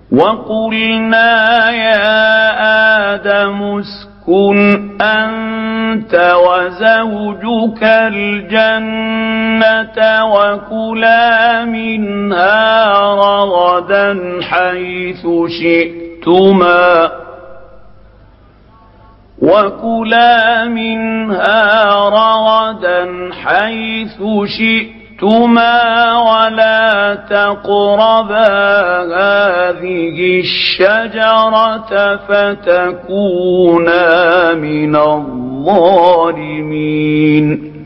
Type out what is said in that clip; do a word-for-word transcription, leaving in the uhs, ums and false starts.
وقلنا يا آدم اسكن أنت وزوجك الجنة وكلا منها رغدا حيث شئتما وكلا منها رغدا حيث شئتما ولا تقربا هذه الشجرة فتكونا من الظالمين.